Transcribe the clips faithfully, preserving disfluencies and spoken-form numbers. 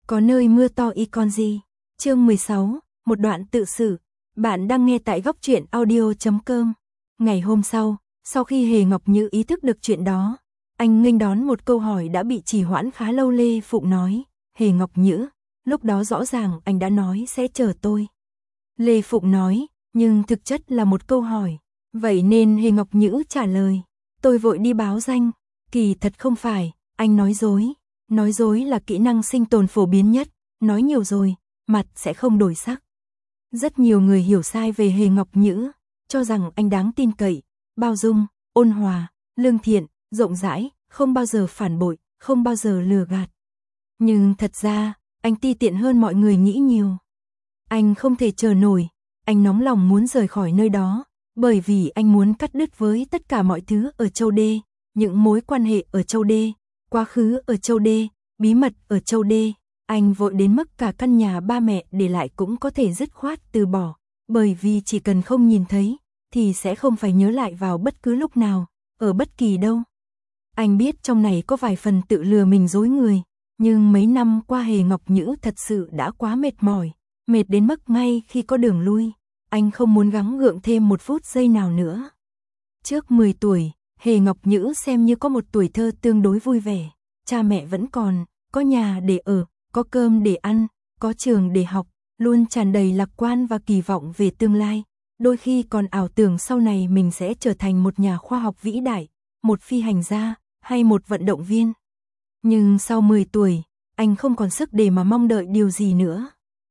Có nơi mưa to y con gì. Chương mười sáu, một đoạn tự sự. Bạn đang nghe tại góc truyện audio chấm com. Ngày hôm sau, sau khi Hề Ngọc Nhữ ý thức được chuyện đó, anh nghênh đón một câu hỏi đã bị trì hoãn khá lâu. Lê Phụng nói, Hề Ngọc Nhữ, lúc đó rõ ràng anh đã nói sẽ chờ tôi. Lê Phụng nói, nhưng thực chất là một câu hỏi. Vậy nên Hề Ngọc Nhữ trả lời, tôi vội đi báo danh. Kỳ thật không phải, anh nói dối. Nói dối là kỹ năng sinh tồn phổ biến nhất, nói nhiều rồi, mặt sẽ không đổi sắc. Rất nhiều người hiểu sai về Hề Ngọc Nhữ, cho rằng anh đáng tin cậy, bao dung, ôn hòa, lương thiện, rộng rãi, không bao giờ phản bội, không bao giờ lừa gạt. Nhưng thật ra, anh ti tiện hơn mọi người nghĩ nhiều. Anh không thể chờ nổi, anh nóng lòng muốn rời khỏi nơi đó, bởi vì anh muốn cắt đứt với tất cả mọi thứ ở Châu Đê, những mối quan hệ ở Châu Đê, quá khứ ở Châu Đê, bí mật ở Châu Đê. Anh vội đến mức cả căn nhà ba mẹ để lại cũng có thể dứt khoát từ bỏ, bởi vì chỉ cần không nhìn thấy, thì sẽ không phải nhớ lại vào bất cứ lúc nào, ở bất kỳ đâu. Anh biết trong này có vài phần tự lừa mình dối người, nhưng mấy năm qua Hề Ngọc Nhữ thật sự đã quá mệt mỏi, mệt đến mức ngay khi có đường lui, anh không muốn gắng gượng thêm một phút giây nào nữa. Trước mười tuổi, Hề Ngọc Nhữ xem như có một tuổi thơ tương đối vui vẻ, cha mẹ vẫn còn, có nhà để ở, có cơm để ăn, có trường để học, luôn tràn đầy lạc quan và kỳ vọng về tương lai, đôi khi còn ảo tưởng sau này mình sẽ trở thành một nhà khoa học vĩ đại, một phi hành gia, hay một vận động viên. Nhưng sau mười tuổi, anh không còn sức để mà mong đợi điều gì nữa.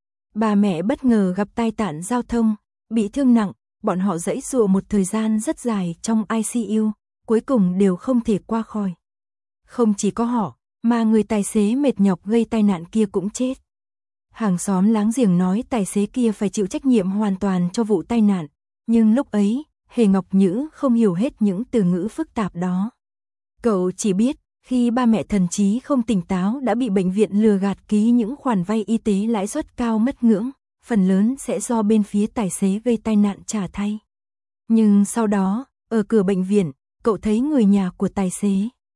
Bà mẹ bất ngờ gặp tai nạn giao thông, bị thương nặng, bọn họ giãy giụa một thời gian rất dài trong i xê u, cuối cùng đều không thể qua khỏi. Không chỉ có họ, mà người tài xế mệt nhọc gây tai nạn kia cũng chết. Hàng xóm láng giềng nói tài xế kia phải chịu trách nhiệm hoàn toàn cho vụ tai nạn, nhưng lúc ấy, Hề Ngọc Nhữ không hiểu hết những từ ngữ phức tạp đó. Cậu chỉ biết, khi ba mẹ thần trí không tỉnh táo đã bị bệnh viện lừa gạt ký những khoản vay y tế lãi suất cao mất ngưỡng, phần lớn sẽ do bên phía tài xế gây tai nạn trả thay. Nhưng sau đó, ở cửa bệnh viện, cậu thấy người nhà của tài xế.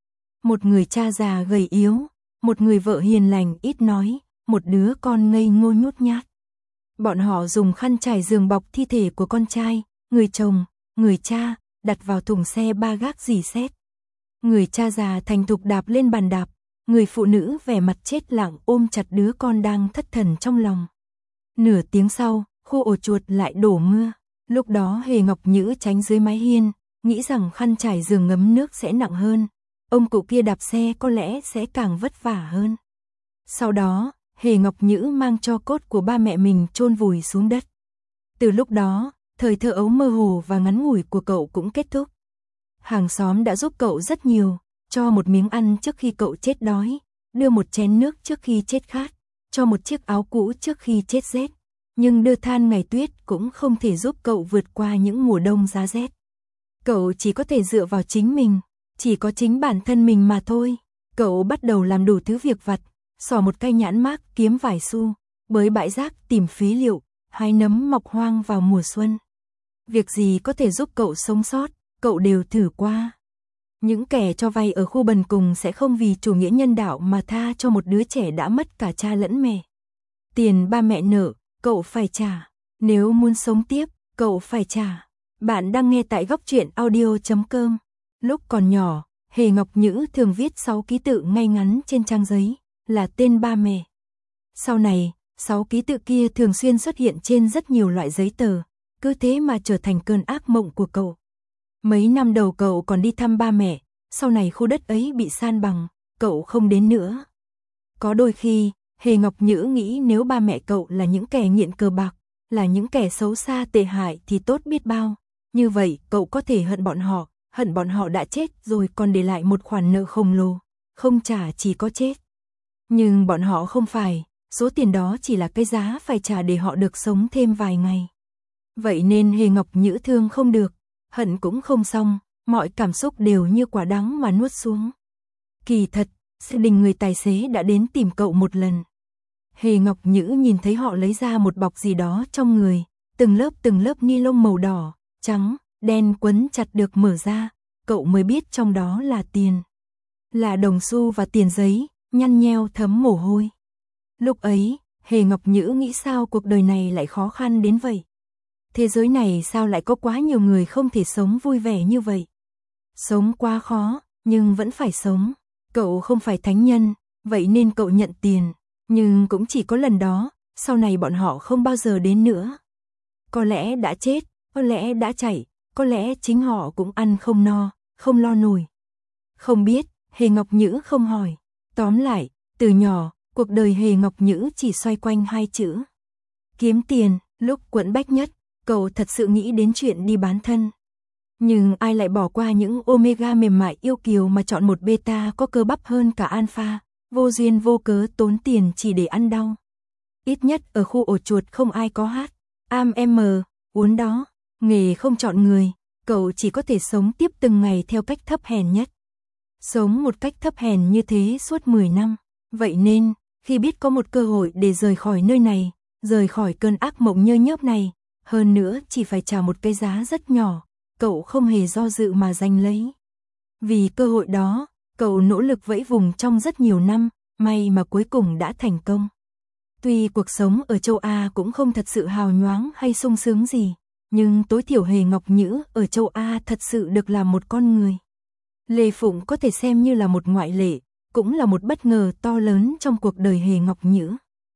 Một người cha già gầy yếu, một người vợ hiền lành ít nói, một đứa con ngây ngô nhút nhát. Bọn họ dùng khăn trải giường bọc thi thể của con trai, người chồng, người cha, đặt vào thùng xe ba gác dì xét. Người cha già thành thục đạp lên bàn đạp, người phụ nữ vẻ mặt chết lặng ôm chặt đứa con đang thất thần trong lòng. Nửa tiếng sau, khu ổ chuột lại đổ mưa. Lúc đó Hề Ngọc Nhữ tránh dưới mái hiên, nghĩ rằng khăn trải giường ngấm nước sẽ nặng hơn. Ông cụ kia đạp xe có lẽ sẽ càng vất vả hơn. Sau đó, Hề Ngọc Nhữ mang tro cốt của ba mẹ mình chôn vùi xuống đất. Từ lúc đó, thời thơ ấu mơ hồ và ngắn ngủi của cậu cũng kết thúc. Hàng xóm đã giúp cậu rất nhiều, cho một miếng ăn trước khi cậu chết đói, đưa một chén nước trước khi chết khát, cho một chiếc áo cũ trước khi chết rét. Nhưng đưa than ngày tuyết cũng không thể giúp cậu vượt qua những mùa đông giá rét. Cậu chỉ có thể dựa vào chính mình, chỉ có chính bản thân mình mà thôi. Cậu bắt đầu làm đủ thứ việc vặt, xỏ một cây nhãn mác kiếm vài xu, bới bãi rác tìm phế liệu, hái nấm mọc hoang vào mùa xuân. Việc gì có thể giúp cậu sống sót, cậu đều thử qua. Những kẻ cho vay ở khu bần cùng sẽ không vì chủ nghĩa nhân đạo mà tha cho một đứa trẻ đã mất cả cha lẫn mẹ. Tiền ba mẹ nợ, cậu phải trả. Nếu muốn sống tiếp, cậu phải trả. Bạn đang nghe tại góc truyện audio chấm com. Lúc còn nhỏ, Hề Ngọc Nhữ thường viết sáu ký tự ngay ngắn trên trang giấy, là tên ba mẹ. Sau này, sáu ký tự kia thường xuyên xuất hiện trên rất nhiều loại giấy tờ, cứ thế mà trở thành cơn ác mộng của cậu. Mấy năm đầu cậu còn đi thăm ba mẹ, sau này khu đất ấy bị san bằng, cậu không đến nữa. Có đôi khi, Hề Ngọc Nhữ nghĩ nếu ba mẹ cậu là những kẻ nghiện cờ bạc, là những kẻ xấu xa tệ hại thì tốt biết bao. Như vậy, cậu có thể hận bọn họ, hận bọn họ đã chết rồi còn để lại một khoản nợ khổng lồ, không trả chỉ có chết. Nhưng bọn họ không phải, số tiền đó chỉ là cái giá phải trả để họ được sống thêm vài ngày. Vậy nên Hề Ngọc Nhữ thương không được, hận cũng không xong, mọi cảm xúc đều như quả đắng mà nuốt xuống. Kỳ thật, gia đình người tài xế đã đến tìm cậu một lần. Hề Ngọc Nhữ nhìn thấy họ lấy ra một bọc gì đó trong người, từng lớp từng lớp ni lông màu đỏ, trắng, đen quấn chặt được mở ra, cậu mới biết trong đó là tiền. Là đồng xu và tiền giấy, nhăn nheo thấm mồ hôi. Lúc ấy, Hề Ngọc Nhữ nghĩ sao cuộc đời này lại khó khăn đến vậy? Thế giới này sao lại có quá nhiều người không thể sống vui vẻ như vậy? Sống quá khó, nhưng vẫn phải sống. Cậu không phải thánh nhân, vậy nên cậu nhận tiền. Nhưng cũng chỉ có lần đó, sau này bọn họ không bao giờ đến nữa. Có lẽ đã chết, có lẽ đã chạy, có lẽ chính họ cũng ăn không no, không lo nổi. Không biết, Hề Ngọc Nhữ không hỏi. Tóm lại, từ nhỏ, cuộc đời Hề Ngọc Nhữ chỉ xoay quanh hai chữ. Kiếm tiền. Lúc quẫn bách nhất, cậu thật sự nghĩ đến chuyện đi bán thân. Nhưng ai lại bỏ qua những omega mềm mại yêu kiều mà chọn một beta có cơ bắp hơn cả alpha, vô duyên vô cớ tốn tiền chỉ để ăn đau. Ít nhất ở khu ổ chuột không ai có hát, am m, uốn đó, nghề không chọn người, cậu chỉ có thể sống tiếp từng ngày theo cách thấp hèn nhất. Sống một cách thấp hèn như thế suốt mười năm, vậy nên, khi biết có một cơ hội để rời khỏi nơi này, rời khỏi cơn ác mộng nhơ nhớp này, hơn nữa chỉ phải trả một cái giá rất nhỏ, cậu không hề do dự mà giành lấy. Vì cơ hội đó, cậu nỗ lực vẫy vùng trong rất nhiều năm, may mà cuối cùng đã thành công. Tuy cuộc sống ở châu Á cũng không thật sự hào nhoáng hay sung sướng gì, nhưng tối thiểu Hề Ngọc Nhữ ở châu Á thật sự được làm một con người. Lê Phụng có thể xem như là một ngoại lệ, cũng là một bất ngờ to lớn trong cuộc đời Hề Ngọc Nhữ.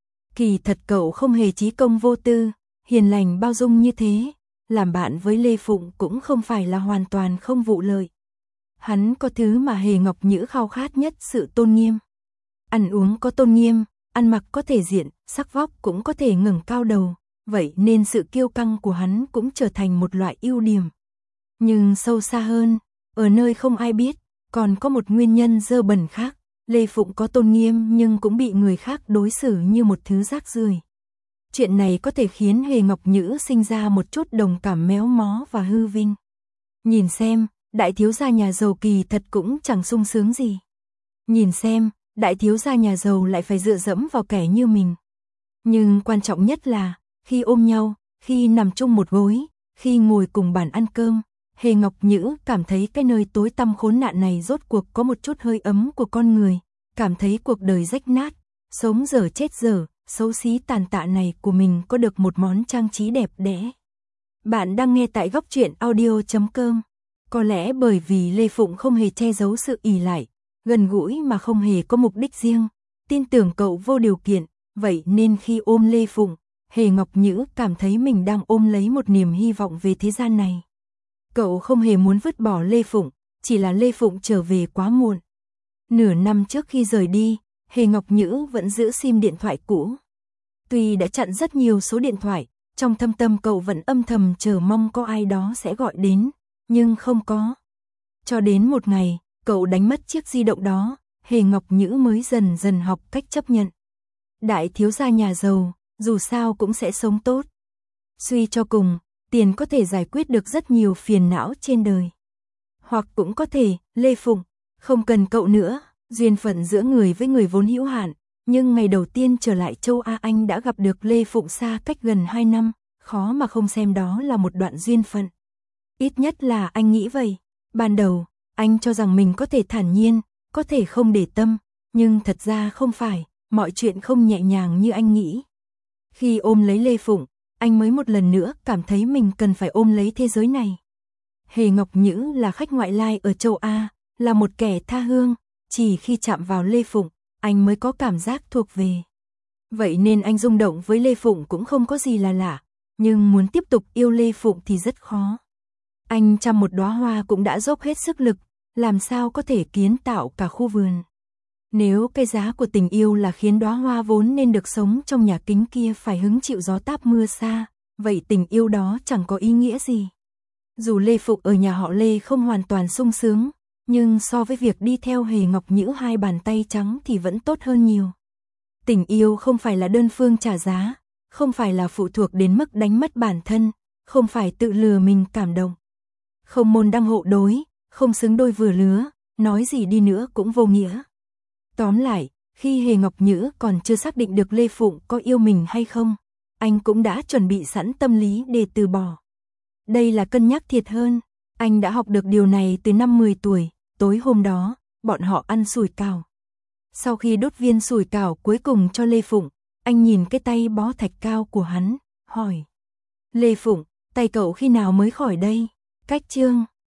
Kỳ thật cậu không hề chí công vô tư, hiền lành bao dung như thế, làm bạn với Lê Phụng cũng không phải là hoàn toàn không vụ lợi. Hắn có thứ mà Hề Ngọc Nhữ khao khát nhất, sự tôn nghiêm. Ăn uống có tôn nghiêm, ăn mặc có thể diện, sắc vóc cũng có thể ngẩng cao đầu, vậy nên sự kiêu căng của hắn cũng trở thành một loại ưu điểm. Nhưng sâu xa hơn, ở nơi không ai biết, còn có một nguyên nhân dơ bẩn khác. Lê Phụng có tôn nghiêm nhưng cũng bị người khác đối xử như một thứ rác rưởi. Chuyện này có thể khiến Hề Ngọc Nhữ sinh ra một chút đồng cảm méo mó và hư vinh. Nhìn xem, đại thiếu gia nhà giàu kỳ thật cũng chẳng sung sướng gì. Nhìn xem, đại thiếu gia nhà giàu lại phải dựa dẫm vào kẻ như mình. Nhưng quan trọng nhất là, khi ôm nhau, khi nằm chung một gối, khi ngồi cùng bàn ăn cơm, Hề Ngọc Nhữ cảm thấy cái nơi tối tăm khốn nạn này rốt cuộc có một chút hơi ấm của con người, cảm thấy cuộc đời rách nát, sống dở chết dở, xấu xí tàn tạ này của mình có được một món trang trí đẹp đẽ. Bạn đang nghe tại góc truyện audio chấm com. Có lẽ bởi vì Lê Phụng không hề che giấu sự ỷ lại, gần gũi mà không hề có mục đích riêng, tin tưởng cậu vô điều kiện, vậy nên khi ôm Lê Phụng, Hề Ngọc Nhữ cảm thấy mình đang ôm lấy một niềm hy vọng về thế gian này. Cậu không hề muốn vứt bỏ Lê Phụng, chỉ là Lê Phụng trở về quá muộn. Nửa năm trước khi rời đi, Hề Ngọc Nhữ vẫn giữ sim điện thoại cũ. Tuy đã chặn rất nhiều số điện thoại, trong thâm tâm cậu vẫn âm thầm chờ mong có ai đó sẽ gọi đến, nhưng không có. Cho đến một ngày, cậu đánh mất chiếc di động đó, Hề Ngọc Nhữ mới dần dần học cách chấp nhận. Đại thiếu gia nhà giàu, dù sao cũng sẽ sống tốt. Suy cho cùng, tiền có thể giải quyết được rất nhiều phiền não trên đời. Hoặc cũng có thể, Lê Phụng, không cần cậu nữa, duyên phận giữa người với người vốn hữu hạn, nhưng ngày đầu tiên trở lại châu Á anh đã gặp được Lê Phụng xa cách gần hai năm, khó mà không xem đó là một đoạn duyên phận. Ít nhất là anh nghĩ vậy. Ban đầu, anh cho rằng mình có thể thản nhiên, có thể không để tâm, nhưng thật ra không phải, mọi chuyện không nhẹ nhàng như anh nghĩ. Khi ôm lấy Lê Phụng, anh mới một lần nữa cảm thấy mình cần phải ôm lấy thế giới này. Hề Ngọc Nhữ là khách ngoại lai ở châu Á, là một kẻ tha hương, chỉ khi chạm vào Lê Phụng, anh mới có cảm giác thuộc về. Vậy nên anh rung động với Lê Phụng cũng không có gì là lạ, nhưng muốn tiếp tục yêu Lê Phụng thì rất khó. Anh chăm một đóa hoa cũng đã dốc hết sức lực, làm sao có thể kiến tạo cả khu vườn. Nếu cái giá của tình yêu là khiến đóa hoa vốn nên được sống trong nhà kính kia phải hứng chịu gió táp mưa xa, vậy tình yêu đó chẳng có ý nghĩa gì. Dù Lê Phụng ở nhà họ Lê không hoàn toàn sung sướng, nhưng so với việc đi theo Hề Ngọc Nhữ hai bàn tay trắng thì vẫn tốt hơn nhiều. Tình yêu không phải là đơn phương trả giá, không phải là phụ thuộc đến mức đánh mất bản thân, không phải tự lừa mình cảm động. Không môn đăng hộ đối, không xứng đôi vừa lứa, nói gì đi nữa cũng vô nghĩa. Tóm lại, khi Hề Ngọc Nhữ còn chưa xác định được Lê Phụng có yêu mình hay không, anh cũng đã chuẩn bị sẵn tâm lý để từ bỏ. Đây là cân nhắc thiệt hơn, anh đã học được điều này từ năm mười tuổi, tối hôm đó, bọn họ ăn sủi cảo. Sau khi đốt viên sủi cảo cuối cùng cho Lê Phụng, anh nhìn cái tay bó thạch cao của hắn, hỏi. Lê Phụng, tay cậu khi nào mới khỏi đây? Cách chương